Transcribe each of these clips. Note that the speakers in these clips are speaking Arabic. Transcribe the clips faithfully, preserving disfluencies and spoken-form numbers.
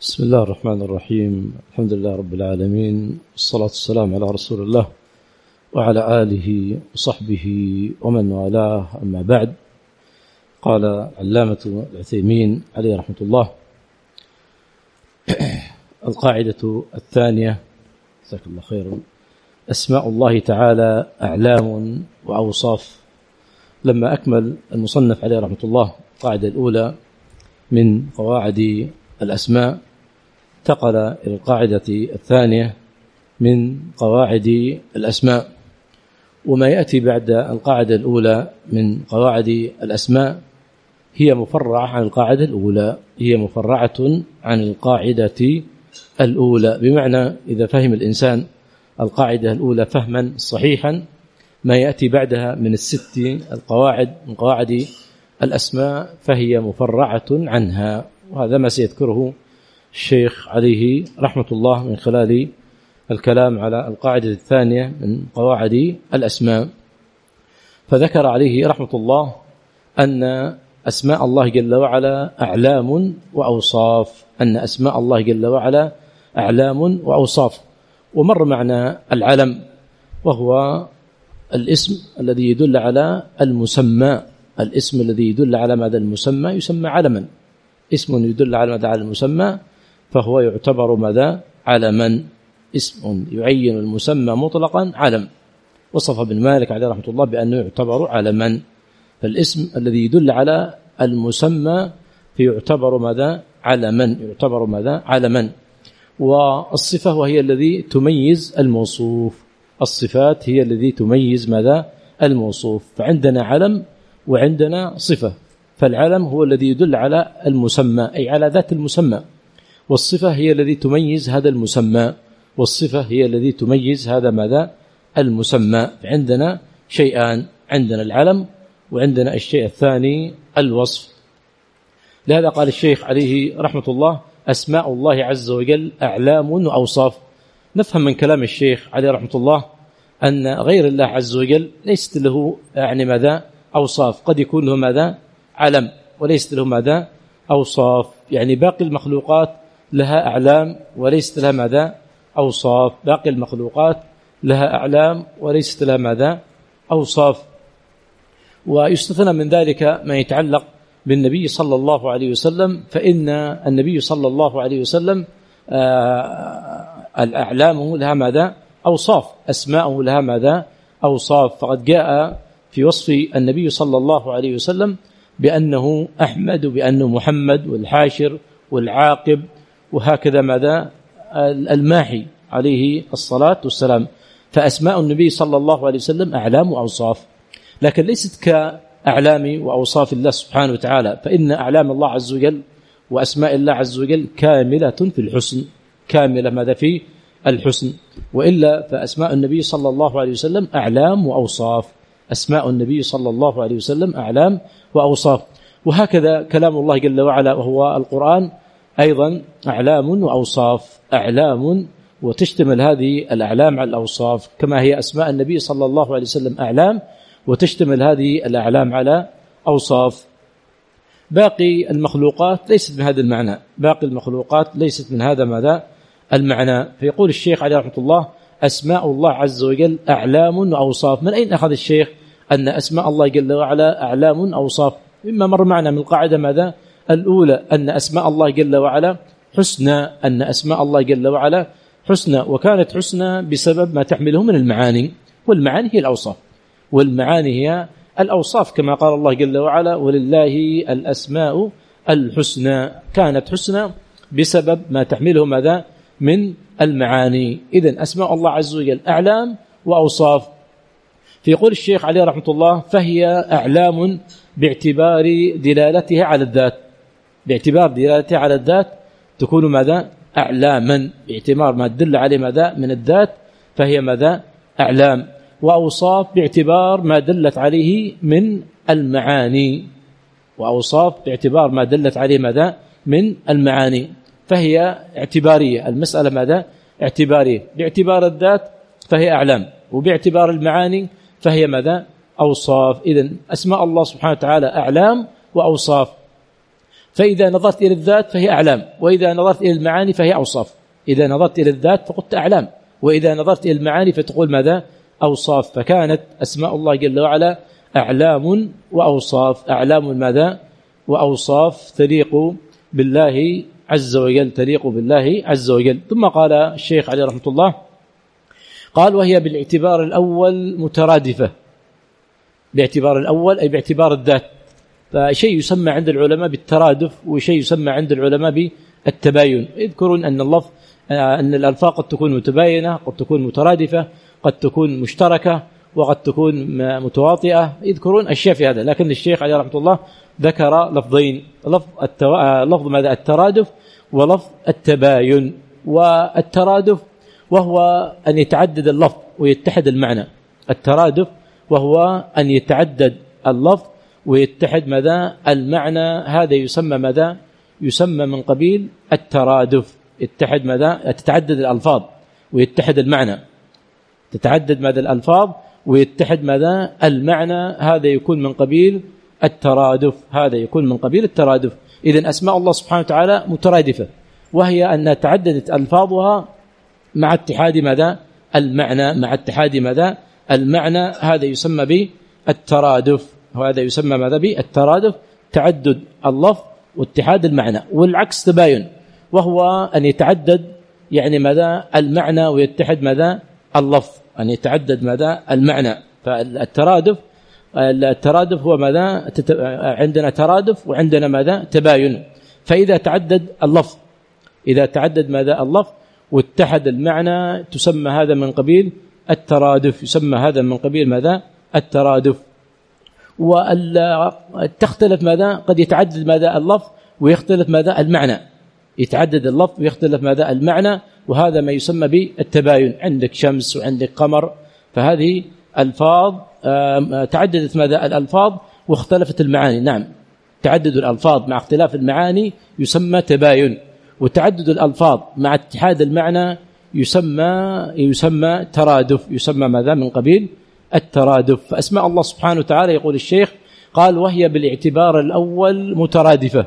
بسم الله الرحمن الرحيم. الحمد لله رب العالمين، والصلاة والسلام على رسول الله وعلى آله وصحبه ومن والاه، أما بعد. قال علامة العثيمين عليه رحمة الله: القاعدة الثانية، جزاك الله خيرا، أسماء الله تعالى أعلام وأوصاف. لما أكمل المصنف عليه رحمة الله القاعدة الأولى من قواعد الأسماء، انتقل إلى القاعدة الثانية من قواعد الأسماء. وما يأتي بعد القاعدة الأولى من قواعد الأسماء هي مفرعة عن القاعدة الأولى، هي مفرعة عن القاعدة الأولى، بمعنى إذا فهم الإنسان القاعدة الأولى فهما صحيحا، ما يأتي بعدها من الست القواعد من قواعد الأسماء فهي مفرعة عنها. وهذا ما سيذكره الشيخ عليه رحمة الله من خلال الكلام على القاعدة الثانية من قواعد الأسماء. فذكر عليه رحمة الله أن أسماء الله جل وعلا أعلام وأوصاف، أن أسماء الله جل وعلا أعلام وأوصاف. ومر معنا العلم، وهو الاسم الذي يدل على المسمى، الاسم الذي يدل على ماذا؟ المسمى يسمى علما. اسم يدل على ماذا؟ على المسمى، فهو يعتبر ماذا؟ علما. اسم يعين المسمى مطلقا علم. وصف ابن مالك عليه رحمة الله بأنه يعتبر علما. فالاسم الذي يدل على المسمى فيعتبر ماذا؟ علما، يعتبر ماذا؟ علما. والصفة وهي الذي تميز الموصوف، الصفات هي الذي تميز ماذا؟ الموصوف. فعندنا علم وعندنا صفة، فالعلم هو الذي يدل على المسمى أي على ذات المسمى، والصفة هي الذي تميز هذا المسمى، والصفة هي الذي تميز هذا ماذا؟ المسمى. عندنا شيئان، عندنا العلم وعندنا الشيء الثاني الوصف. لهذا قال الشيخ عليه رحمة الله: أسماء الله عز وجل أعلام وأوصاف. نفهم من كلام الشيخ عليه رحمة الله أن غير الله عز وجل ليست له يعني ماذا؟ أوصاف. قد يكون له ماذا؟ علم، وليست له ماذا؟ أوصاف. يعني باقي المخلوقات لها أعلام وليست لها ماذا؟ أوصاف. باقي المخلوقات لها أعلام وليست لها ماذا؟ أوصاف. ويستثنى من ذلك ما يتعلق بالنبي صلى الله عليه وسلم، فإن النبي صلى الله عليه وسلم الأعلام لها ماذا؟ أوصاف. أسماءه لها ماذا؟ أوصاف. فقد جاء في وصف النبي صلى الله عليه وسلم بأنه أحمد، وبأنه محمد، والحاشر، والعاقب، وهكذا ماذا؟ الماحي عليه الصلاة والسلام. فأسماء النبي صلى الله عليه وسلم أعلام وأوصاف، لكن ليست كأعلام وأوصاف الله سبحانه وتعالى. فإن أعلام الله عز وجل وأسماء الله عز وجل كاملة في الحسن، كاملة ماذا؟ في الحسن. وإلا فأسماء النبي صلى الله عليه وسلم أعلام وأوصاف. أسماء النبي صلى الله عليه وسلم أعلام وأوصاف. وهكذا كلام الله جل وعلا وهو القرآن أيضا أعلام وأوصاف، أعلام، وتشتمل هذه الأعلام على الأوصاف، كما هي أسماء النبي صلى الله عليه وسلم أعلام وتشتمل هذه الأعلام على أوصاف. باقي المخلوقات ليست من هذا المعنى، باقي المخلوقات ليست من هذا ماذا؟ المعنى. فيقول الشيخ عليه رحمة الله: أسماء الله عز وجل أعلام وأوصاف. من أين أخذ الشيخ أن أسماء الله جل وعلا أعلام وأوصاف؟ مما مر معنا من القاعدة ماذا؟ الأولى أن أسماء الله جل وعلا حسنى، أن أسماء الله جل وعلا حسنى، وكانت حسنى بسبب ما تحمله من المعاني، والمعاني هي الأوصاف، والمعاني هي الأوصاف، كما قال الله جل وعلا: ولله الأسماء الحسنى. كانت حسنى بسبب ما تحمله ماذا؟ من المعاني. إذن أسماء الله عز وجل أعلام وأوصاف. فيقول الشيخ عليه رحمة الله: فهي أعلام باعتبار دلالتها على الذات، باعتبار دلالتها على الذات تكون ماذا؟ أعلاما، باعتبار ما تدل عليه ماذا؟ من الذات، فهي ماذا؟ أعلام. وأوصاف باعتبار ما دلت عليه من المعاني، وأوصاف باعتبار ما دلت عليه ماذا؟ من المعاني، فهي اعتبارية. المسألة ماذا؟ اعتبارية. باعتبار الذات فهي أعلام، وباعتبار المعاني فهي ماذا؟ أوصاف. إذن أسماء الله سبحانه وتعالى أعلام وأوصاف. فإذا نظرت إلى الذات فهي أعلام، وإذا نظرت إلى المعاني فهي أوصاف. إذا نظرت إلى الذات فقلت أعلام، وإذا نظرت إلى المعاني فتقول ماذا؟ أوصاف. فكانت أسماء الله جل وعلا أعلام وأوصاف. أعلام ماذا؟ وأوصاف تليق بالله عز وجل، تليق بالله عز وجل. ثم قال الشيخ عليه رحمة الله، قال وهي بالاعتبار الأول مترادفة. باعتبار الأول أي باعتبار الذات. فشيء يسمى عند العلماء بالترادف، وشيء يسمى عند العلماء بالتباين. يذكرون أن اللفظ أن الألفاظ قد تكون متباينة، قد تكون مترادفة، قد تكون مشتركة، وقد تكون متواطئة. يذكرون أشياء في هذا، لكن الشيخ عليه رحمة الله ذكر لفظين، لفظ التو... لفظ ماذا؟ الترادف، ولفظ التباين. والترادف وهو أن يتعدد اللفظ ويتحد المعنى. الترادف وهو أن يتعدد اللفظ ويتحد ماذا؟ المعنى. هذا يسمى ماذا؟ يسمى من قبيل الترادف. يتحد ماذا؟ تتعدد الألفاظ ويتحد المعنى. تتعدد ماذا؟ الألفاظ ويتحد ماذا؟ المعنى. هذا يكون من قبيل الترادف. هذا يكون من قبيل الترادف. إذن أسماء الله سبحانه وتعالى مترادفة، وهي أن تعددت ألفاظها مع اتحاد ماذا؟ المعنى. مع اتحاد ماذا؟ المعنى. هذا يسمى بالترادف. وهذا يسمى ماذا؟ بالترادف، تعدد اللفظ واتحاد المعنى. والعكس تباين، وهو أن يتعدد يعني ماذا؟ المعنى ويتحد ماذا؟ اللفظ. أن يتعدد ماذا؟ المعنى. فالترادف الترادف هو ماذا؟ عندنا ترادف وعندنا ماذا؟ تباين. فإذا تعدد اللفظ، إذا تعدد ماذا؟ اللفظ واتحد المعنى، تسمى هذا من قبيل الترادف. يسمى هذا من قبيل ماذا؟ الترادف. وتختلف ماذا؟ قد يتعدد ماذا؟ اللفظ ويختلف ماذا؟ المعنى. يتعدد اللفظ ويختلف ماذا؟ المعنى. وهذا ما يسمى بالتباين. عندك شمس وعندك قمر، فهذه ألفاظ تعددت ماذا؟ الألفاظ واختلفت المعاني. نعم، تعدد الألفاظ مع اختلاف المعاني يسمى تباين، وتعدد الألفاظ مع اتحاد المعنى يسمى يسمى ترادف. يسمى ماذا؟ من قبيل الترادف. فأسماء الله سبحانه وتعالى يقول الشيخ قال وهي بالاعتبار الأول مترادفة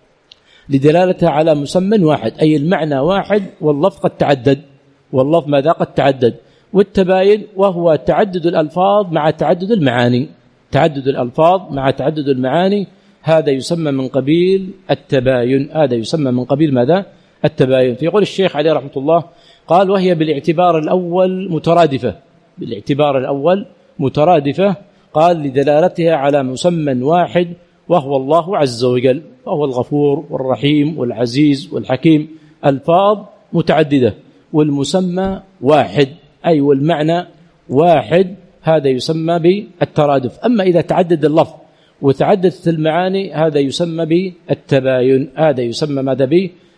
لدلالتها على مسمى واحد، أي المعنى واحد واللفظ قد تعدد. واللفظ ماذا؟ قد تعدد. والتباين وهو تعدد الألفاظ مع تعدد المعاني. تعدد الألفاظ مع تعدد المعاني، هذا يسمى من قبيل التباين. هذا يسمى من قبيل ماذا؟ التباين. فيقول الشيخ عليه رحمة الله قال وهي بالاعتبار الأول مترادفة. بالاعتبار الأول مترادفة، قال لدلالتها على مسمى واحد وهو الله عز وجل، وهو الغفور والرحيم والعزيز والحكيم. ألفاظ متعددة والمسمى واحد، أي والمعنى واحد. هذا يسمى بالترادف. أما إذا تعدد اللفظ وتعددت المعاني هذا يسمى بالتباين. هذا يسمى ماذا؟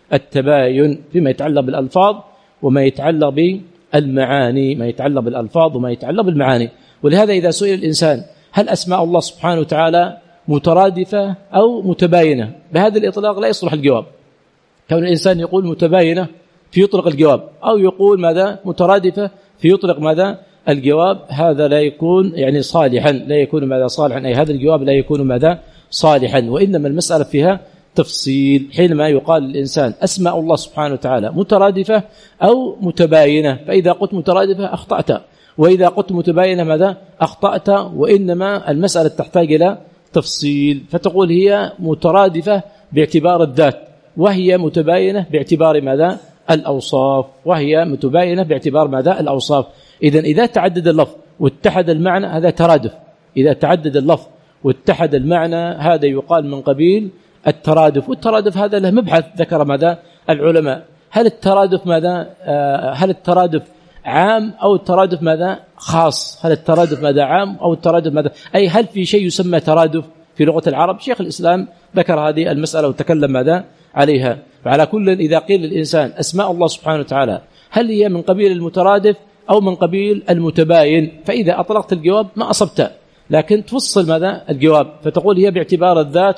بالتباين فيما يتعلق بالألفاظ وما يتعلق بالمعاني. ما يتعلق بالألفاظ وما يتعلق بالمعاني. ولهذا إذا سئل الإنسان هل أسماء الله سبحانه وتعالى مترادفة أو متباينة، بهذا الإطلاق لا يصلح الجواب. كون الإنسان يقول متباينة في يطلق الجواب، أو يقول ماذا؟ مترادفة في يطلق ماذا؟ الجواب. هذا لا يكون يعني صالحا، لا يكون ماذا؟ صالحا، أي هذا الجواب لا يكون ماذا؟ صالحا. وإنما المسألة فيها تفصيل. حينما يقال للإنسان أسماء الله سبحانه وتعالى مترادفة أو متباينة، فإذا قلت مترادفة أخطأت، وإذا قلت متباينة ماذا؟ أخطأت. وإنما المسألة تحتاج إلى تفصيل، فتقول هي مترادفة باعتبار الذات، وهي متباينة باعتبار ماذا؟ الأوصاف. وهي متباينة باعتبار ماذا؟ الأوصاف. إذن إذا تعدد اللفظ واتحد المعنى هذا ترادف. إذا تعدد اللفظ واتحد المعنى هذا يقال من قبيل الترادف. والترادف هذا له مبحث ذكر ماذا؟ العلماء. هل الترادف ماذا؟ هل الترادف عام أو الترادف ماذا؟ خاص؟ هل الترادف ماذا؟ عام أو الترادف ماذا؟ أي هل في شيء يسمى ترادف في لغة العرب؟ شيخ الإسلام ذكر هذه المسألة وتكلم ماذا؟ عليها. فعلى كل إذا قيل للإنسان أسماء الله سبحانه وتعالى هل هي من قبيل المترادف أو من قبيل المتباين، فإذا أطلقت الجواب ما أصبت، لكن تفصل ماذا؟ الجواب، فتقول هي باعتبار الذات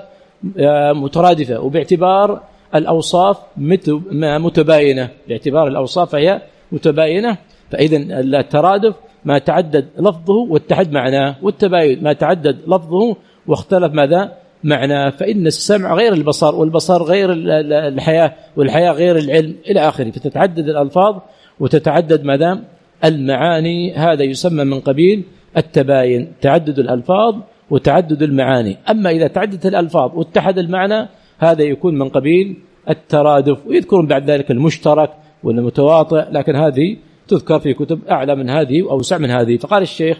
مترادفة، وباعتبار الأوصاف متباينة. باعتبار الأوصاف هي متباينة. فإذن الترادف ما تعدد لفظه واتحد معناه، والتباين ما تعدد لفظه واختلف ماذا؟ معنى، فإن السمع غير البصر، والبصر غير الحياة، والحياة غير العلم إلى آخره. فتتعدد الألفاظ وتتعدد مدام المعاني، هذا يسمى من قبيل التباين، تعدد الألفاظ وتعدد المعاني. أما إذا تعددت الألفاظ واتحد المعنى هذا يكون من قبيل الترادف. ويذكرون بعد ذلك المشترك والمتواطئ، لكن هذه تذكر في كتب أعلى من هذه وأوسع من هذه. فقال الشيخ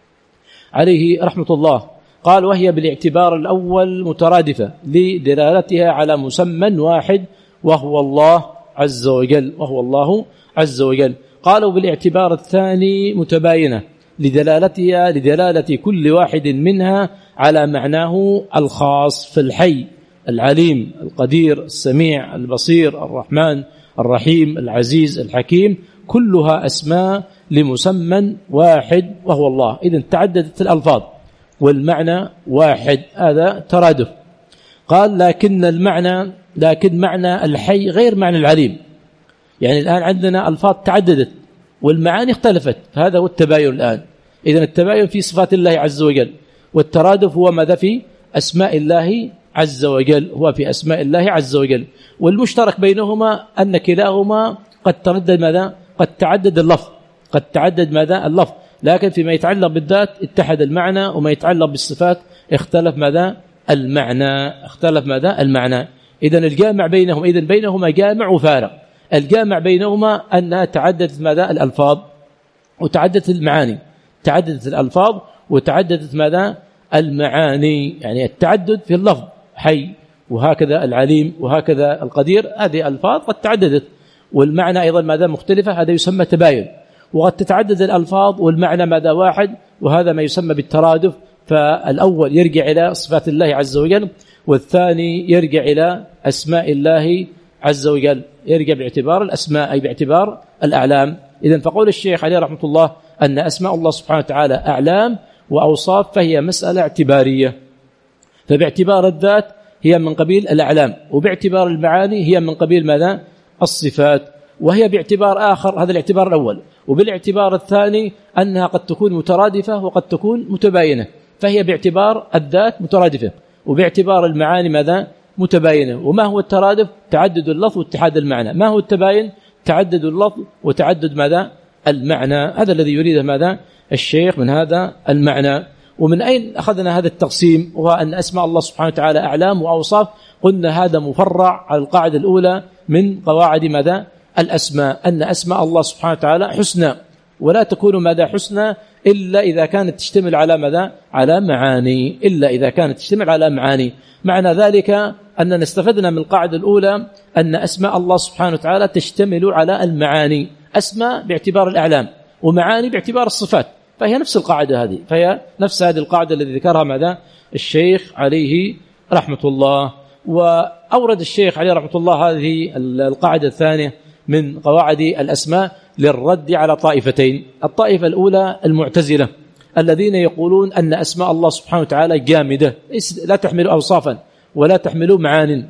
عليه رحمة الله قال: وهي بالاعتبار الأول مترادفة لدلالتها على مسمى واحد وهو الله عز وجل، وهو الله عز وجل. قالوا بالاعتبار الثاني متباينة لدلالتها لدلالة كل واحد منها على معناه الخاص، في الحي العليم القدير السميع البصير الرحمن الرحيم العزيز الحكيم، كلها أسماء لمسمى واحد وهو الله. إذن تعددت الألفاظ والمعنى واحد، هذا ترادف. قال: لكن المعنى لكن معنى الحي غير معنى العليم. يعني الآن عندنا ألفاظ تعددت والمعاني اختلفت، فهذا هو التباين الآن. إذن التباين في صفات الله عز وجل، والترادف هو ماذا؟ في أسماء الله عز وجل، هو في أسماء الله عز وجل. والمشترك بينهما أن كلاهما قد تردد ماذا؟ قد تعدد اللفظ، قد تعدد ماذا؟ اللفظ، لكن فيما يتعلق بالذات اتحد المعنى، وما يتعلق بالصفات اختلف ماذا؟ المعنى، اختلف ماذا؟ المعنى. إذن الجامع بينهم إذن بينهما جامع وفارق. الجامع بينهما أنها تعددت ماذا؟ الألفاظ وتعددت المعاني، تعددت الألفاظ وتعددت ماذا؟ المعاني. يعني التعدد في اللفظ حي، وهكذا العليم، وهكذا القدير، هذه ألفاظ قد تعددت، والمعنى أيضا ماذا؟ مختلفة، هذا يسمى تباين. وقد تتعدد الألفاظ والمعنى ماذا؟ واحد، وهذا ما يسمى بالترادف. فالأول يرجع إلى صفات الله عز وجل، والثاني يرجع إلى أسماء الله عز وجل، يرجع باعتبار الأسماء أي باعتبار الأعلام. إذن فقول الشيخ عليه رحمة الله أن أسماء الله سبحانه وتعالى أعلام وأوصاف، فهي مسألة اعتبارية. فباعتبار الذات هي من قبيل الأعلام، وباعتبار المعاني هي من قبيل ماذا؟ الصفات. وهي باعتبار آخر، هذا الاعتبار الأول. وبالاعتبار الثاني أنها قد تكون مترادفة وقد تكون متباينة، فهي باعتبار الذات مترادفة، وباعتبار المعاني ماذا؟ متباينة. وما هو الترادف؟ تعدد اللفظ واتحاد المعنى. ما هو التباين؟ تعدد اللفظ وتعدد ماذا؟ المعنى. هذا الذي يريده ماذا؟ الشيخ من هذا المعنى. ومن أين أخذنا هذا التقسيم؟ وهو أن أسماء الله سبحانه وتعالى أعلام وأوصاف. قلنا هذا مفرع على القاعدة الأولى من قواعد ماذا؟ الأسماء، أن أسماء الله سبحانه وتعالى حسنى، ولا تكون ماذا؟ حسنى إلا إذا كانت تشتمل على ماذا؟ على معاني، إلا إذا كانت تشتمل على معاني. معنى ذلك أننا استفدنا من القاعدة الأولى أن أسماء الله سبحانه وتعالى تشتمل على المعاني، أسماء باعتبار الأعلام ومعاني باعتبار الصفات، فهي نفس القاعدة هذه، فهي نفس هذه القاعدة التي ذكرها ماذا؟ الشيخ عليه رحمة الله. وأورد الشيخ عليه رحمة الله هذه القاعدة الثانية من قواعد الأسماء للرد على طائفتين. الطائفة الأولى المعتزلة الذين يقولون أن أسماء الله سبحانه وتعالى جامدة لا تحمل أوصافا ولا تحمل معان.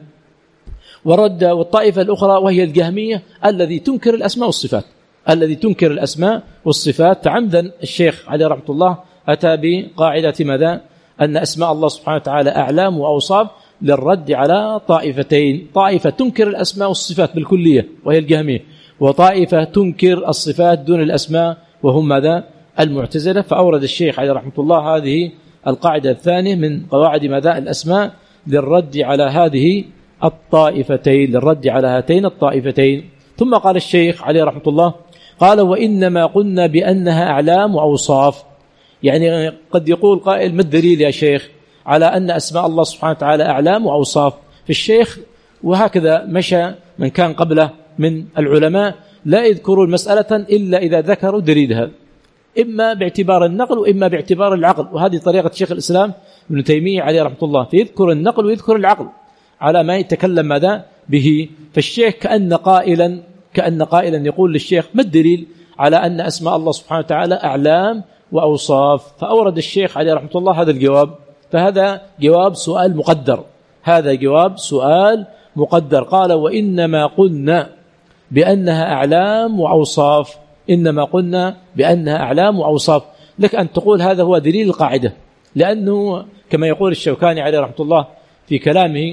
ورد والطائفة الأخرى وهي الجهمية الذي تنكر الأسماء والصفات، الذي تنكر الأسماء والصفات. فعمدا الشيخ عليه رحمة الله أتى بقاعدة ماذا؟ أن أسماء الله سبحانه وتعالى أعلام وأوصاف للرد على طائفتين: طائفة تنكر الأسماء والصفات بالكلية وهي الجهمية، وطائفة تنكر الصفات دون الأسماء وهم ماذا؟ المعتزلة. فأورد الشيخ عليه رحمة الله هذه القاعدة الثانية من قواعد ماذا؟ الأسماء للرد على هذه الطائفتين، للرد على هاتين الطائفتين. ثم قال الشيخ عليه رحمة الله قال: وإنما قلنا بأنها أعلام وأوصاف. يعني قد يقول قائل: ما الدليل يا شيخ على أن أسماء الله سبحانه وتعالى أعلام وأوصاف؟ في الشيخ وهكذا مشى من كان قبله من العلماء لا يذكرون مسألة إلا إذا ذكروا دليلها، إما باعتبار النقل وإما باعتبار العقل. وهذه طريقة شيخ الإسلام ابن تيمية عليه رحمة الله، فيذكر النقل ويذكر العقل على ما يتكلم ماذا به. فالشيخ كأن قائلا كأن قائلا يقول للشيخ: ما الدليل على أن أسماء الله سبحانه وتعالى أعلام وأوصاف؟ فأورد الشيخ عليه رحمة الله هذا الجواب. فهذا جواب سؤال مقدر، هذا جواب سؤال مقدر. قال: وإنما قلنا بأنها أعلام وأوصاف، إنما قلنا بأنها أعلام وأوصاف. لك أن تقول هذا هو دليل القاعدة، لأنه كما يقول الشوكاني عليه رحمة الله في كلامه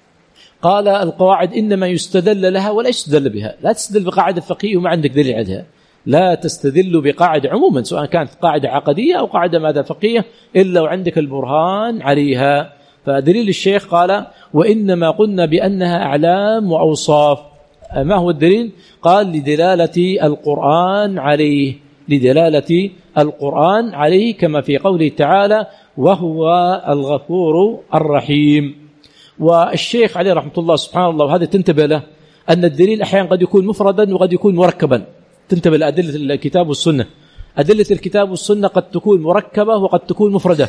قال القواعد إنما يستدل لها ولا يستدل بها. لا تستدل بقاعدة فقهية وما عندك دليل عليها، لا تستدل بقاعدة عموما سواء كانت قاعدة عقدية أو قاعدة ماذا فقهية إلا وعندك البرهان عليها. فدليل الشيخ قال وإنما قلنا بأنها أعلام وأوصاف. ما هو الدليل؟ قال لدلالة القرآن عليه، لدلالة القرآن عليه كما في قوله تعالى وهو الغفور الرحيم. والشيخ عليه رحمة الله سبحانه الله، وهذا تنتبه له، أن الدليل أحيانا قد يكون مفردا وقد يكون مركبا. تنتبه لأدلة الكتاب والسنة، أدلة الكتاب والسنة قد تكون مركبة وقد تكون مفردة.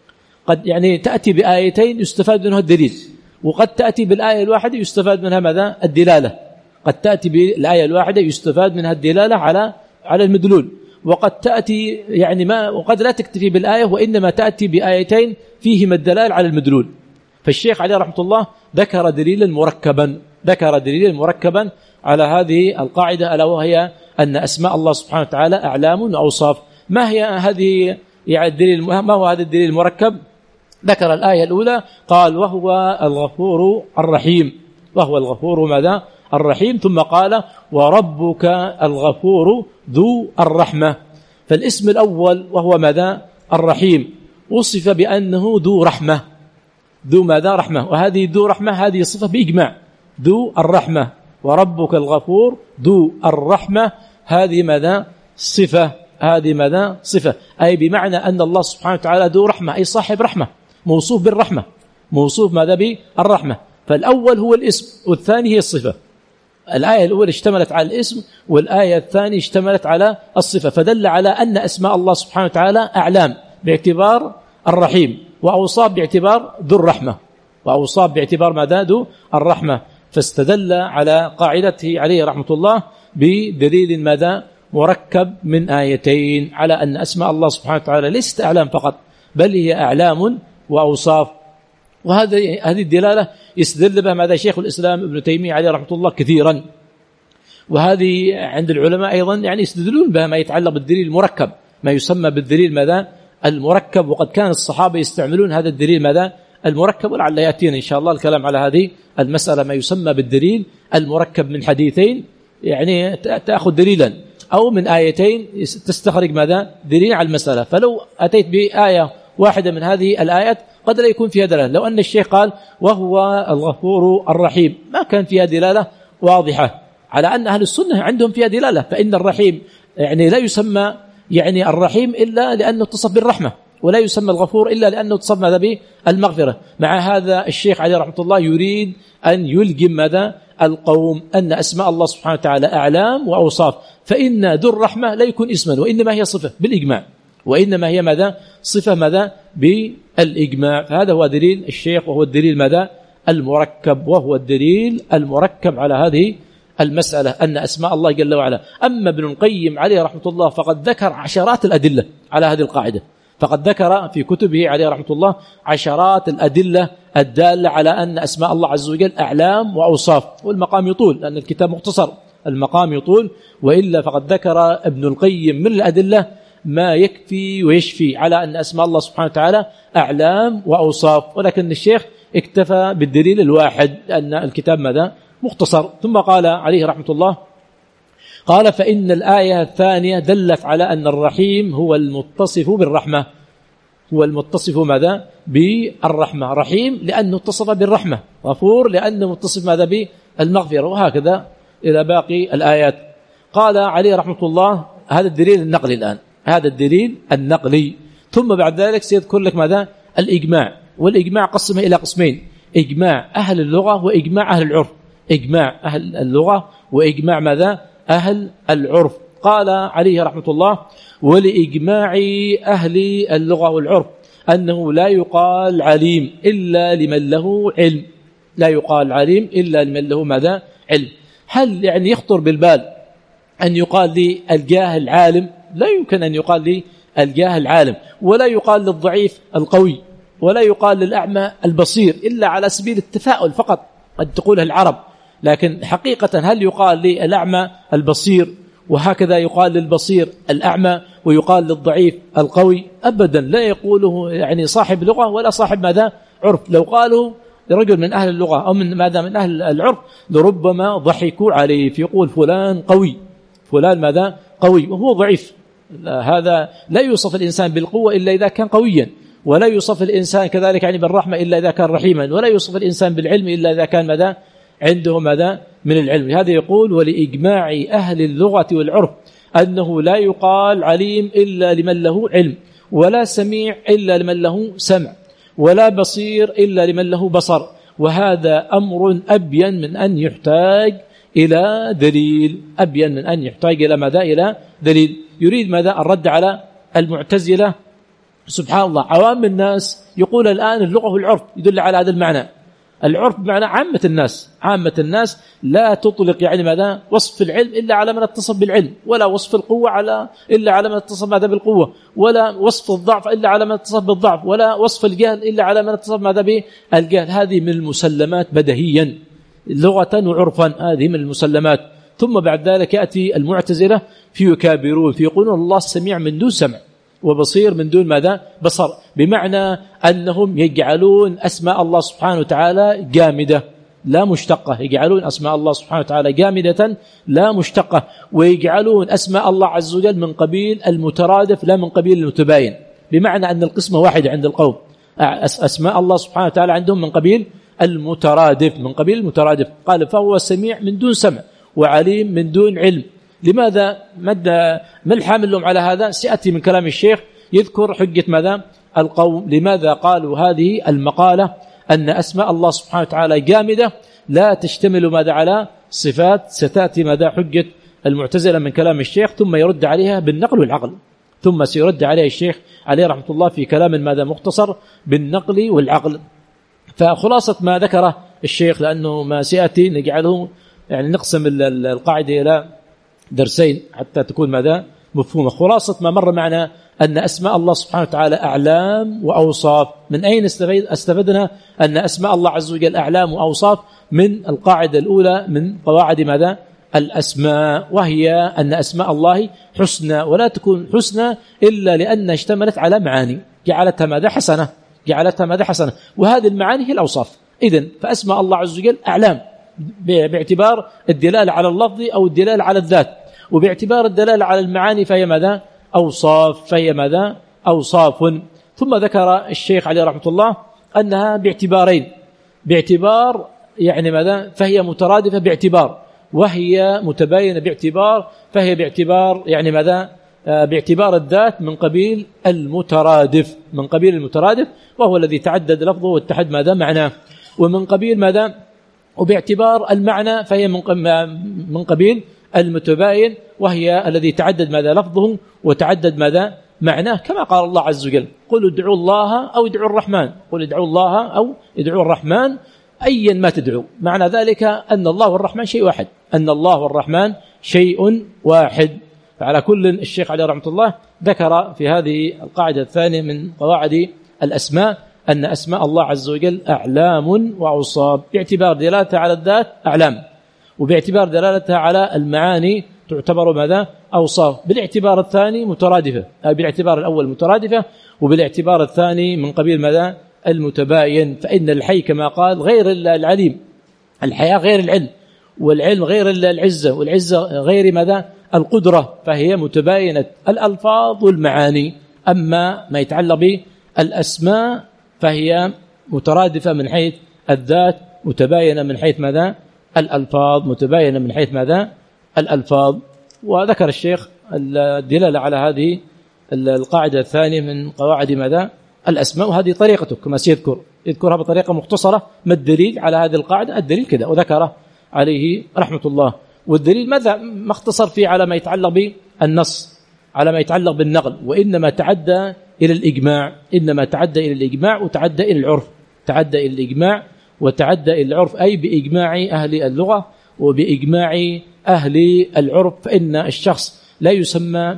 قد يعني تأتي بآيتين يستفاد منها الدليل، وقد تأتي بالآية الواحدة يستفاد منها ماذا؟ الدلالة. قد تأتي بالآية الواحدة يستفاد منها الدلالة على على المدلول، وقد تأتي يعني ما وقد لا تكتفي بالآية وإنما تأتي بآيتين فيهما الدلالة على المدلول. فالشيخ عليه رحمة الله ذكر دليلا مركبا، ذكر دليلا مركبا على هذه القاعدة، ألا وهي أن أسماء الله سبحانه وتعالى أعلام وأوصاف. ما هي هذه يعني الدليل؟ ما هو هذا الدليل المركب؟ ذكر الآية الأولى قال وهو الغفور الرحيم، وهو الغفور ماذا؟ الرحيم. ثم قال وربك الغفور ذو الرحمة. فالاسم الأول وهو ماذا؟ الرحيم، وصف بأنه ذو رحمة، ذو ماذا؟ رحمة. وهذه ذو رحمة هذه صفة بإجماع، ذو الرحمة. وربك الغفور ذو الرحمة هذه ماذا؟ صفة، هذه ماذا؟ صفة، أي بمعنى أن الله سبحانه وتعالى ذو رحمة، أي صاحب رحمة، موصوف بالرحمة، موصوف ماذا؟ بالرحمة. فالأول هو الاسم والثاني هي الصفة. الآية الأولى اشتملت على الاسم والآية الثانية اشتملت على الصفة، فدل على أن أسماء الله سبحانه وتعالى أعلام باعتبار الرحيم، وأوصاف باعتبار ذو الرحمة، وأوصاف باعتبار ماذا؟ ذو الرحمة. فاستدل على قاعدته عليه رحمة الله بدليل ماذا؟ مركب من آيتين على أن أسماء الله سبحانه وتعالى ليست أعلام فقط، بل هي أعلام وأوصاف. وهذه هذه الدلالة يستدل بها ماذا؟ شيخ الإسلام ابن تيمية عليه رحمة الله كثيرا. وهذه عند العلماء أيضا يعني يستدلون بها ما يتعلق بالدليل المركب، ما يسمى بالدليل ماذا؟ المركب. وقد كان الصحابة يستعملون هذا الدليل ماذا؟ المركب. ولعل يأتينا إن شاء الله الكلام على هذه المسألة، ما يسمى بالدليل المركب من حديثين، يعني تأخذ دليلا أو من آيتين تستخرج ماذا؟ دليل على المسألة. فلو أتيت بآية واحدة من هذه الآيات قد لا يكون فيها دلالة. لو أن الشيخ قال وهو الغفور الرحيم ما كان فيها دلالة واضحة على أن أهل السنة عندهم فيها دلالة، فإن الرحيم يعني لا يسمى يعني الرحيم إلا لأنه اتصف بالرحمة، ولا يسمى الغفور إلا لأنه اتصف ماذا؟ بالمغفرة. مع هذا الشيخ عليه رحمة الله يريد أن يلجم ماذا؟ القوم أن أسماء الله سبحانه وتعالى أعلام وأوصاف، فإن ذو الرحمة لا يكون اسما وإنما هي صفة بالإجماع، وإنما هي ماذا؟ صفة ماذا؟ بالإجماع. فهذا هو دليل الشيخ، وهو الدليل ماذا؟ المركب، وهو الدليل المركب على هذه المسألة أن أسماء الله جل وعلا. أما ابن القيم عليه رحمة الله فقد ذكر عشرات الأدلة على هذه القاعدة، فقد ذكر في كتبه عليه رحمة الله عشرات الأدلة الدالة على أن أسماء الله عز وجل أعلام وأوصاف. والمقام يطول لأن الكتاب مختصر، المقام يطول، وإلا فقد ذكر ابن القيم من الأدلة ما يكفي ويشفي على أن أسماء الله سبحانه وتعالى أعلام وأوصاف. ولكن الشيخ اكتفى بالدليل الواحد لأن الكتاب ماذا؟ مختصر. ثم قال عليه رحمة الله قال فإن الآية الثانية دلت على أن الرحيم هو المتصف بالرحمة، هو المتصف ماذا؟ بالرحمة. رحيم لأنه اتصف بالرحمة، غفور لأنه متصف ماذا؟ بالمغفرة، وهكذا إلى باقي الآيات. قال عليه رحمة الله هذا الدليل النقلي الآن، هذا الدليل النقلي. ثم بعد ذلك سيذكر لك ماذا؟ الإجماع. والإجماع قسمه إلى قسمين: إجماع أهل اللغة وإجماع أهل العرف. إجماع أهل اللغة وإجماع ماذا؟ أهل العرف. قال عليه رحمة الله ولإجماع أهل اللغة والعرف أنه لا يقال عليم إلا لمن له علم، لا يقال عليم إلا لمن له ماذا؟ علم. هل يعني يخطر بالبال أن يقال لي الجاهل عالم؟ لا يمكن أن يقال لي الجاهل عالم، ولا يقال للضعيف القوي، ولا يقال للأعمى البصير، إلا على سبيل التفاؤل فقط قد تقولها العرب. لكن حقيقة هل يقال للأعمى البصير وهكذا يقال للبصير الأعمى ويقال للضعيف القوي؟ أبدا لا يقوله يعني صاحب لغة ولا صاحب ماذا؟ عرف. لو قالوا لرجل من أهل اللغة أو من ماذا من أهل العرف لربما ضحكوا عليه، فيقول فلان قوي، فلان ماذا قوي وهو ضعيف. هذا لا يوصف الإنسان بالقوة إلا إذا كان قويا، ولا يوصف الإنسان كذلك يعني بالرحمة إلا إذا كان رحيما، ولا يوصف الإنسان بالعلم إلا إذا كان ماذا عنده ماذا من العلم. هذا يقول ولإجماع أهل اللغة والعرف أنه لا يقال عليم إلا لمن له علم، ولا سميع إلا لمن له سمع، ولا بصير إلا لمن له بصر، وهذا أمر أبين من أن يحتاج إلى دليل، أبين من أن يحتاج إلى ماذا إلى دليل. يريد ماذا الرد على المعتزلة. سبحان الله، عوام الناس يقول الآن اللغة والعرف يدل على هذا المعنى. العرف بمعنى عامة الناس، عامة الناس لا تطلق يعني ماذا وصف العلم إلا على من اتصف بالعلم، ولا وصف القوة على إلا على من اتصف ماذا بالقوة، ولا وصف الضعف إلا على من اتصف بالضعف، ولا وصف الجهل إلا على من اتصف ماذا بالجهل. هذه من المسلمات بدهيا لغة وعرفا، هذه من المسلمات. ثم بعد ذلك يأتي المعتزلة فيكابرون فيقولون الله سميع من دون سمع، وبصير من دون ماذا بصر، بمعنى أنهم يجعلون أسماء الله سبحانه وتعالى جامدة لا مشتقة، يجعلون أسماء الله سبحانه وتعالى جامدة لا مشتقة، ويجعلون أسماء الله عز وجل من قبيل المترادف لا من قبيل المتباين، بمعنى أن القسمة واحدة عند القوم. أسماء الله سبحانه وتعالى عندهم من قبيل المترادف، من قبيل المترادف. قال فهو سميع من دون سمع وعليم من دون علم. لماذا؟ ما الحامل لهم على هذا؟ سيأتي من كلام الشيخ يذكر حجة ماذا القوم لماذا قالوا هذه المقالة أن أسماء الله سبحانه وتعالى جامدة لا تشتمل ماذا على صفات. ستأتي ماذا حجة المعتزلة من كلام الشيخ، ثم يرد عليها بالنقل والعقل، ثم سيرد عليها الشيخ عليه رحمة الله في كلام ماذا مختصر بالنقل والعقل. فخلاصة ما ذكره الشيخ، لأنه ما سيأتي نجعله يعني نقسم القاعدة إلى درسين حتى تكون ماذا مفهومة. خلاصة ما مر معنا أن أسماء الله سبحانه وتعالى أعلام وأوصاف. من أين استفدنا أن أسماء الله عز وجل أعلام وأوصاف؟ من القاعدة الأولى من قواعد ماذا الأسماء، وهي أن أسماء الله حسنى، ولا تكون حسنى إلا لأن اشتملت على معاني جعلتها ماذا حسنة، جعلتها ماذا حسنة، وهذه المعاني هي الأوصاف. إذن فأسماء الله عز وجل أعلام باعتبار الدلالة على اللفظ أو الدلالة على الذات، وباعتبار الدلالة على المعاني فهي ماذا أوصاف، فهي ماذا أوصاف. ثم ذكر الشيخ عليه رحمة الله أنها باعتبارين، باعتبار يعني ماذا فهي مترادفة باعتبار، وهي متباينة باعتبار، فهي باعتبار يعني ماذا باعتبار الذات من قبيل المترادف، من قبيل المترادف وهو الذي تعدد لفظه واتحد ماذا معناه، ومن قبيل ماذا وباعتبار المعنى فهي من قبيل المتباين، وهي الذي تعدد ماذا لفظه وتعدد ماذا معناه، كما قال الله عز وجل قل ادعوا الله أو ادعوا الرحمن، قل ادعوا الله أو ادعوا الرحمن أيا ما تدعوا. معنى ذلك أن الله والرحمن شيء واحد، أن الله والرحمن شيء واحد. فعلى كل الشيخ عليه رحمة الله ذكر في هذه القاعدة الثانية من قواعد الأسماء أن أسماء الله عز وجل أعلام وأوصاف، باعتبار دلالتها على الذات أعلام، وباعتبار دلالتها على المعاني تعتبر ماذا أوصاف. بالاعتبار الثاني مترادفة، بالاعتبار الأول مترادفة، وبالاعتبار الثاني من قبيل ماذا المتباين. فإن الحي كما قال غير العليم، الحياة غير العلم، والعلم غير العزة، والعزة غير ماذا القدرة، فهي متباينة الألفاظ والمعاني. أما ما يتعلق بالأسماء فهي مترادفة من حيث الذات، متباينة من حيث ماذا الألفاظ، متباينة من حيث ماذا الألفاظ. وذكر الشيخ الدلالة على هذه القاعدة الثانية من قواعد ماذا الأسماء، وهذه طريقته كما سيذكر، يذكرها بطريقة مختصرة. ما الدليل على هذه القاعدة؟ الدليل كذا، وذكره عليه رحمة الله. والدليل ماذا ما اختصر فيه على ما يتعلق بالنص، على ما يتعلق بالنقل، وإنما تعدى إلى الإجماع، إنما تعدى إلى الإجماع وتعدى إلى العرف، تعدى إلى الإجماع وتعدى إلى العرف، أي بإجماع أهل اللغة وبإجماع أهل العرف. فإن الشخص لا يسمى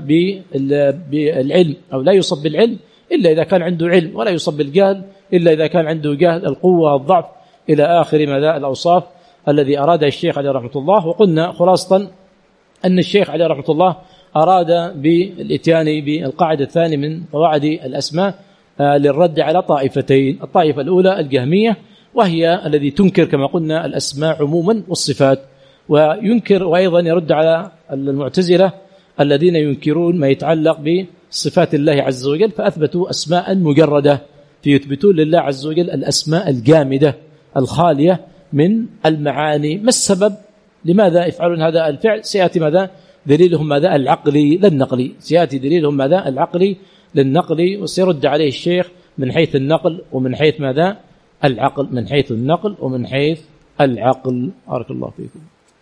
بالعلم أو لا يصب بالعلم إلا إذا كان عنده علم، ولا يصب بالجهل إلا إذا كان عنده جهل، القوة الضعف إلى آخر ماذا الأوصاف الذي أرادها الشيخ عليه رحمة الله. وقلنا خلاصة أن الشيخ عليه رحمة الله أراد بالإتيان بالقاعدة الثانية من قواعد الأسماء للرد على طائفتين، الطائفة الأولى الجهمية، وهي الذي تنكر كما قلنا الأسماء عموما والصفات، وينكر وأيضا يرد على المعتزلة الذين ينكرون ما يتعلق بصفات الله عز وجل، فأثبتوا أسماء مجردة، فيثبتون لله عز وجل الأسماء الجامدة الخالية من المعاني. ما السبب؟ لماذا يفعلون هذا الفعل؟ سيأتي ماذا دليلهم ماذا العقلي لا النقلي، سيأتي دليلهم ماذا العقلي للنقلي، وسيرد عليه الشيخ من حيث النقل ومن حيث ماذا العقل، من حيث النقل ومن حيث العقل. بارك الله فيكم.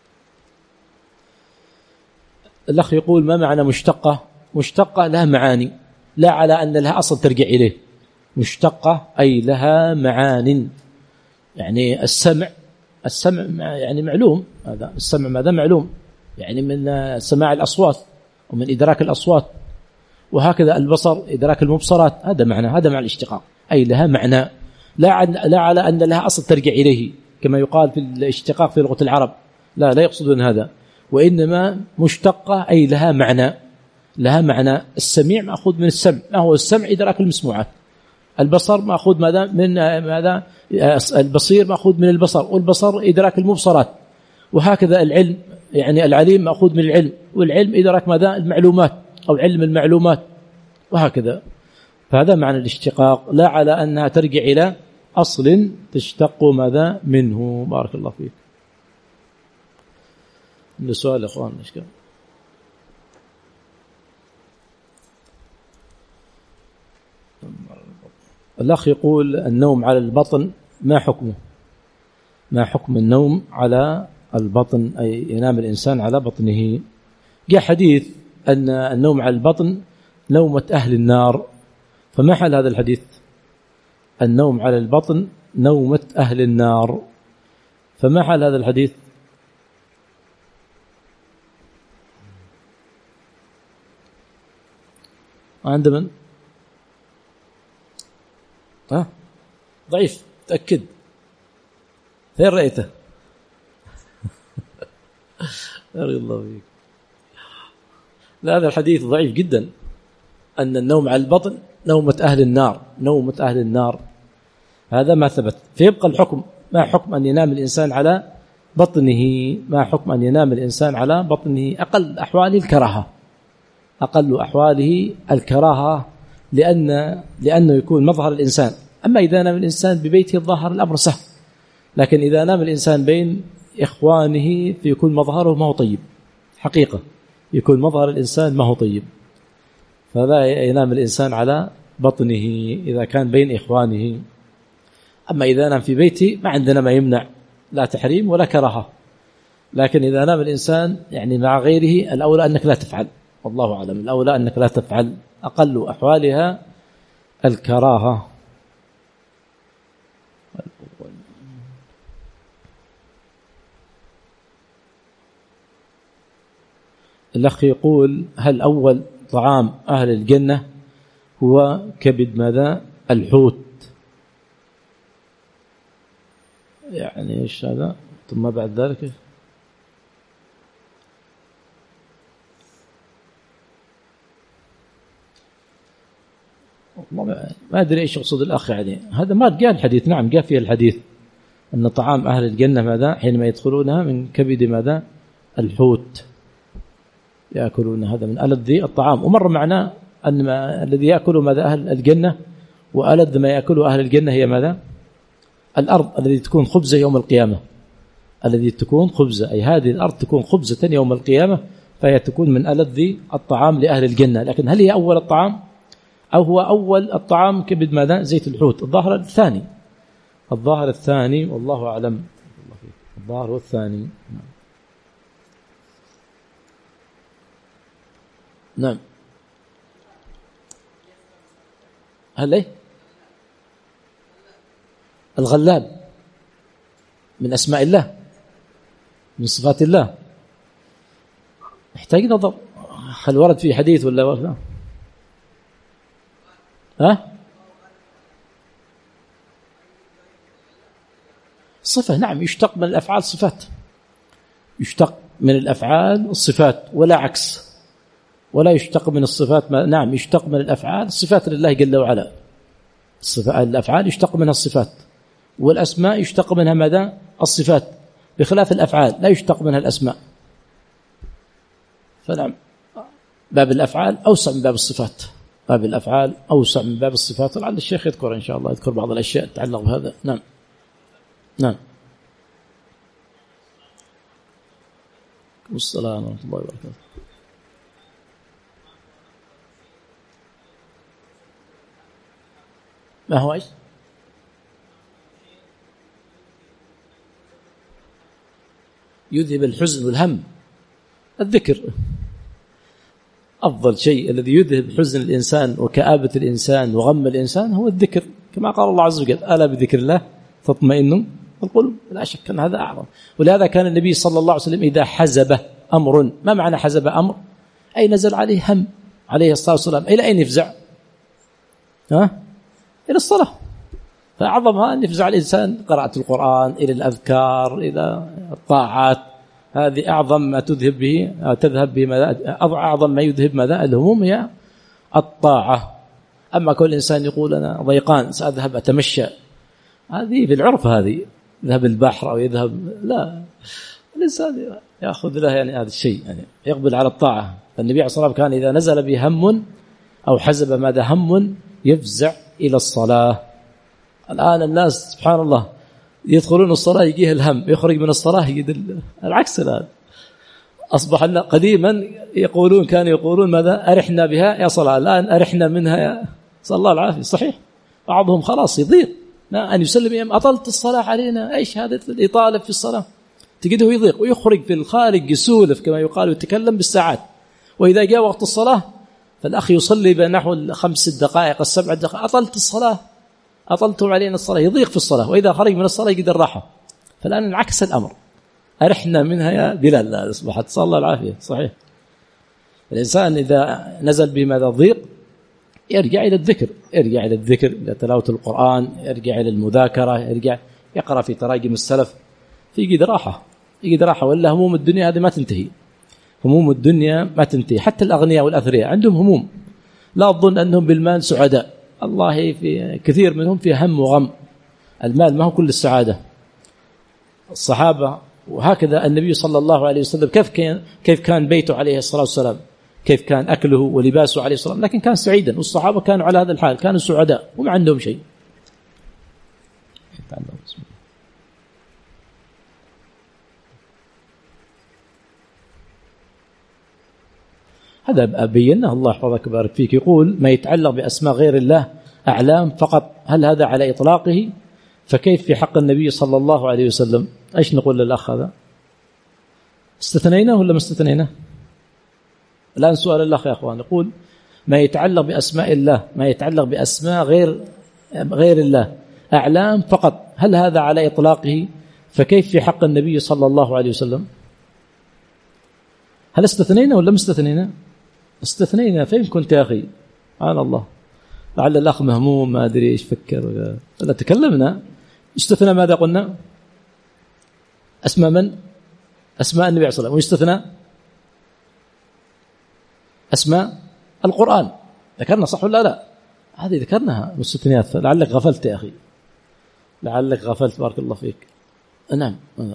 الأخ يقول ما معنى مشتقة؟ مشتقة لها معاني، لا على أن لها أصل ترجع إليه. مشتقة أي لها معان، يعني السمع السمع يعني معلوم، هذا السمع ماذا معلوم، يعني من سماع الأصوات ومن إدراك الأصوات، وهكذا البصر إدراك المبصرات، هذا معنى، هذا معنى الاشتقاق، أي لها معنى، لا لا على أن لها أصل ترجع إليه كما يقال في الاشتقاق في لغة العرب، لا لا يقصدون هذا، وإنما مشتقة أي لها معنى، لها معنى. السميع مأخوذ من السمع، ما هو السمع؟ إدراك المسموعات. البصر مأخوذ ماذا من ماذا؟ البصير مأخوذ من البصر، والبصر إدراك المبصرات، وهكذا العلم، يعني العليم مأخوذ من العلم، والعلم إدراك ماذا المعلومات أو علم المعلومات، وهكذا. فهذا معنى الاشتقاق، لا على أنها ترجع إلى أصل تشتق ماذا منه. بارك الله فيك. من سؤال أخوان نشكر. الأخ يقول النوم على البطن ما حكمه؟ ما حكم النوم على البطن، أي ينام الإنسان على بطنه؟ جاء حديث أن النوم على البطن نومة أهل النار، فما حال هذا الحديث؟ النوم على البطن نومة أهل النار، فما حال هذا الحديث؟ عند من؟ ها؟ ضعيف، تأكد. فين رأيته؟ أرضي الله فيك. لا، هذا الحديث ضعيف جدا، أن النوم على البطن نومة أهل النار، نومة أهل النار، هذا ما ثبت. فيبقى الحكم، ما حكم أن ينام الإنسان على بطنه؟ ما حكم أن ينام الإنسان على بطنه؟ أقل أحواله الكراهة، أقل أحواله الكراهة، لأن لأنه يكون مظهر الإنسان. أما إذا نام الإنسان ببيته الظاهر الأمر سهل، لكن إذا نام الإنسان بين إخوانه فيكون مظهره ما هو طيب، حقيقة يكون مظهر الإنسان ما هو طيب، فلا ينام الإنسان على بطنه إذا كان بين إخوانه. أما إذا نام في بيته ما عندنا ما يمنع، لا تحريم ولا كراهة، لكن إذا نام الإنسان يعني مع غيره الأولى أنك لا تفعل، والله أعلم، الأولى أنك لا تفعل، أقل أحوالها الكراهة. الأخ يقول هل أول طعام أهل الجنة هو كبد ماذا؟ الحوت، يعني إيش هذا؟ ثم بعد ذلك ما أدري إيش يقصد الأخ، يعني هذا ما جاء الحديث. نعم جاء فيه الحديث أن طعام أهل الجنة ماذا؟ حينما يدخلونها من كبد ماذا؟ الحوت، يأكلون هذا من ألذ الطعام. ومر معنا أن ما الذي يأكل ماذا أهل الجنة، وألذ ما يأكله أهل الجنة هي ماذا؟ الأرض الذي تكون خبزة يوم القيامة، الذي تكون خبزة، أي هذه الأرض تكون خبزة يوم القيامة، فهي تكون من ألذ الطعام لأهل الجنة. لكن هل هي أول الطعام أو هو أول الطعام كبد ماذا؟ زيت الحوت. الظاهر الثاني، الظاهر الثاني، والله أعلم، الظاهر الثاني. نعم. هل ايه؟ الغلاب من أسماء الله، من صفات الله، يحتاج نظر، هل ورد في حديث ولا ورد؟ ها؟ صفة، نعم، يشتق من الأفعال صفات، يشتق من الأفعال الصفات ولا عكس، ولا يشتق من الصفات ما... نعم يشتق من الأفعال الصفات لله جل وعلا، الصفات الأفعال يشتق منها الصفات، والأسماء يشتق منها ماذا؟ الصفات، بخلاف الأفعال لا يشتق منها الأسماء. فنعم باب الأفعال أوسع من باب الصفات، باب الأفعال أوسع من باب الصفات. لعل الشيخ يذكر إن شاء الله، يذكر بعض الأشياء تتعلق بهذا. نعم نعم. والسلام ورحمة الله وبركاته. ما هو إيش؟ يذهب الحزن والهم. الذكر أفضل شيء، الذي يذهب حزن الإنسان وكآبة الإنسان وغم الإنسان هو الذكر، كما قال الله عز وجل: ألا بذكر الله تطمئن القلوب. لا شك أن هذا أعظم. ولهذا كان النبي صلى الله عليه وسلم إذا حزبه أمر، ما معنى حزب أمر؟ أي نزل عليه هم عليه الصلاة والسلام، إلى أين يفزع؟ ها؟ إلى الصلاة. فأعظمها أن يفزع الإنسان قراءة القرآن، إلى الأذكار، إلى الطاعات. هذه أعظم ما تذهب به تذهب به أعظم ما يذهب ماذا؟ الهموم هي الطاعة. أما كل إنسان يقول أنا ضيقان سأذهب أتمشى، هذه في العرف، هذه يذهب البحر أو يذهب، لا، الإنسان يأخذ له يعني هذا الشيء، يعني يقبل على الطاعة. فالنبي عليه الصلاة والسلام كان إذا نزل به هم أو حزب ماذا هم يفزع إلى الصلاة. الآن الناس سبحان الله يدخلون الصلاة يجيه الهم، يخرج من الصلاة يجد العكس. الآن أصبح لنا قديما يقولون كانوا يقولون ماذا؟ أرحنا بها يا صلاة، الآن أرحنا منها يا صلى الله العافية. صحيح، بعضهم خلاص يضيق أن يسلم، أطلت الصلاة علينا، إيش هذا الإطالة في الصلاة؟ تجده يضيق ويخرج في الخارج يسولف كما يقال ويتكلم بالساعات. وإذا جاء وقت الصلاة فالأخ يصلي بنحو الخمس دقائق السبع دقائق، أطلت الصلاة، أطلتم علينا الصلاة، يضيق في الصلاة. وإذا خرج من الصلاة يجد الراحة. فالآن انعكس الأمر، أرحنا منها يا بلال، لا أصبحت صلى الله العافية. صحيح، الإنسان إذا نزل بماذا ضيق يرجع إلى الذكر، يرجع إلى الذكر، إلى تلاوة القرآن، يرجع إلى المذاكرة، يرجع يقرأ في تراجم السلف، يجد راحة، يجد راحة. ولا هموم الدنيا هذه ما تنتهي، هموم الدنيا ما تنتهي. حتى الأغنياء والأثرياء عندهم هموم، لا أظن أنهم بالمال سعداء، الله في كثير منهم في هم وغم. المال ما هو كل السعادة. الصحابة وهكذا النبي صلى الله عليه وسلم كيف كان كيف كان بيته عليه الصلاة والسلام، كيف كان أكله ولباسه عليه الصلاة والسلام، لكن كان سعيدا. والصحابة كانوا على هذا الحال، كانوا سعداء وما عندهم شيء. هذا بيناه الله يحفظك ويبارك فيك. يقول ما يتعلق بأسماء غير الله أعلام فقط، هل هذا على إطلاقه؟ فكيف في حق النبي صلى الله عليه وسلم؟ ايش نقول للأخ هذا؟ استثنيناه ولا ما استثنيناه؟ الآن سؤال الأخ يا أخوان، يقول ما يتعلق بأسماء الله، ما يتعلق بأسماء غير غير الله أعلام فقط، هل هذا على إطلاقه؟ فكيف في حق النبي صلى الله عليه وسلم؟ هل استثنينا ولا ما استثنينا؟ استثنينا. فين كنت يا أخي؟ سبحان الله، لعل الأخ مهموم ما أدري إيش فكر. لا تكلمنا، استثنى ماذا قلنا؟ أسماء من؟ أسماء النبي عليه الصلاة والسلام. ويستثنى أسماء القرآن، ذكرنا صح ولا لا؟ هذه ذكرناها مستثنيات، لعلك غفلت يا أخي، لعلك غفلت، بارك الله فيك. نعم.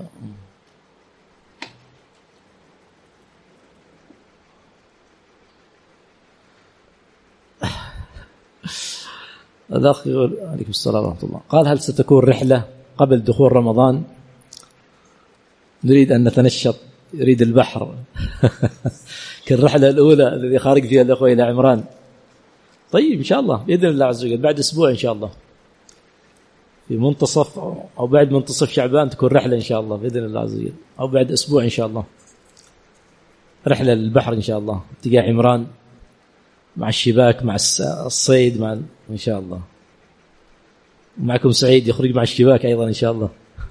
الأخ يقول عليكم السلام ورحمة الله، قال هل ستكون رحلة قبل دخول رمضان؟ نريد أن نتنشط، يريد البحر كالرحلة الأولى الذي خارج فيها الأخوة إلى عمران. طيب إن شاء الله بإذن الله عز وجل بعد أسبوع إن شاء الله، في منتصف أو بعد منتصف شعبان تكون رحلة إن شاء الله بإذن الله عز وجل، أو بعد أسبوع إن شاء الله رحلة للبحر إن شاء الله، اتجاه عمران مع الشباك مع الصيد مع إن شاء الله. ومعكم سعيد يخرج مع الشباك أيضا إن شاء الله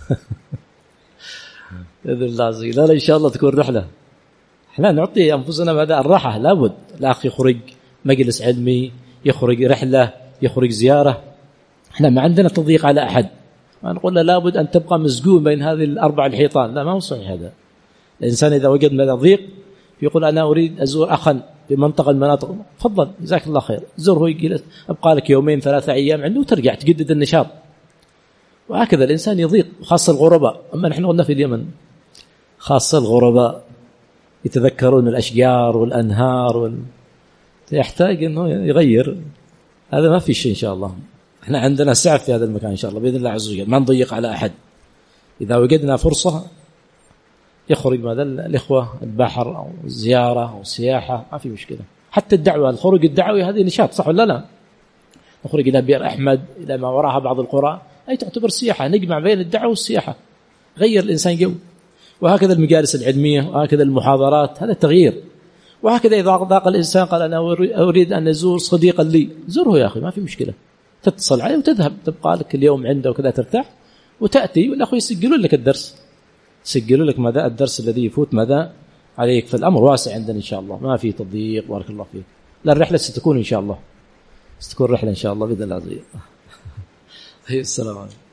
بإذن الله عز وجل. لا لا إن شاء الله تكون رحلة. احنا نعطي أنفسنا ماذا؟ الراحة، لابد. الأخ يخرج مجلس علمي، يخرج رحلة، يخرج زيارة. احنا ما عندنا تضييق على أحد، ما نقول له لابد أن تبقى مسجون بين هذه الأربع الحيطان، لا، ما هو صحيح هذا. الإنسان إذا وجد ماذا ضيق يقول أنا أريد أزور أخا في منطقة المناطق، تفضل جزاك الله خير، زوره، يجلس أبقى لك يومين ثلاثة أيام عنده وترجع تجدد النشاط. وهكذا الإنسان يضيق، خاصة الغرباء. أما نحن قلنا في اليمن خاصة الغرباء يتذكرون الأشجار والأنهار وال... يحتاج أنه يغير. هذا ما في شيء إن شاء الله. احنا عندنا سعة في هذا المكان إن شاء الله بإذن الله عز وجل، ما نضيق على أحد. إذا وجدنا فرصة يخرج ماذا الإخوة البحر أو الزيارة أو السياحة ما في مشكلة. حتى الدعوة، الخروج الدعوي هذه نشاط، صح ولا لا؟ نخرج إلى بئر أحمد، إلى ما وراها بعض القرى، أي تعتبر سياحة، نجمع بين الدعوة والسياحة، غير الإنسان جو. وهكذا المجالس العلمية، وهكذا المحاضرات، هذا تغيير. وهكذا إذا ضاق الإنسان قال أنا أريد أن أزور صديقا لي، زوره يا أخي ما في مشكلة، تتصل عليه وتذهب، تبقى لك اليوم عنده وكذا ترتاح، وتأتي والأخوة يسجلون لك الدرس، يسجلوا لك ماذا الدرس الذي يفوت ماذا عليك. فالأمر واسع عندنا إن شاء الله، ما في تضييق. بارك الله فيك. لا الرحلة ستكون إن شاء الله، ستكون رحلة إن شاء الله بإذن الله. طيب السلام عليكم.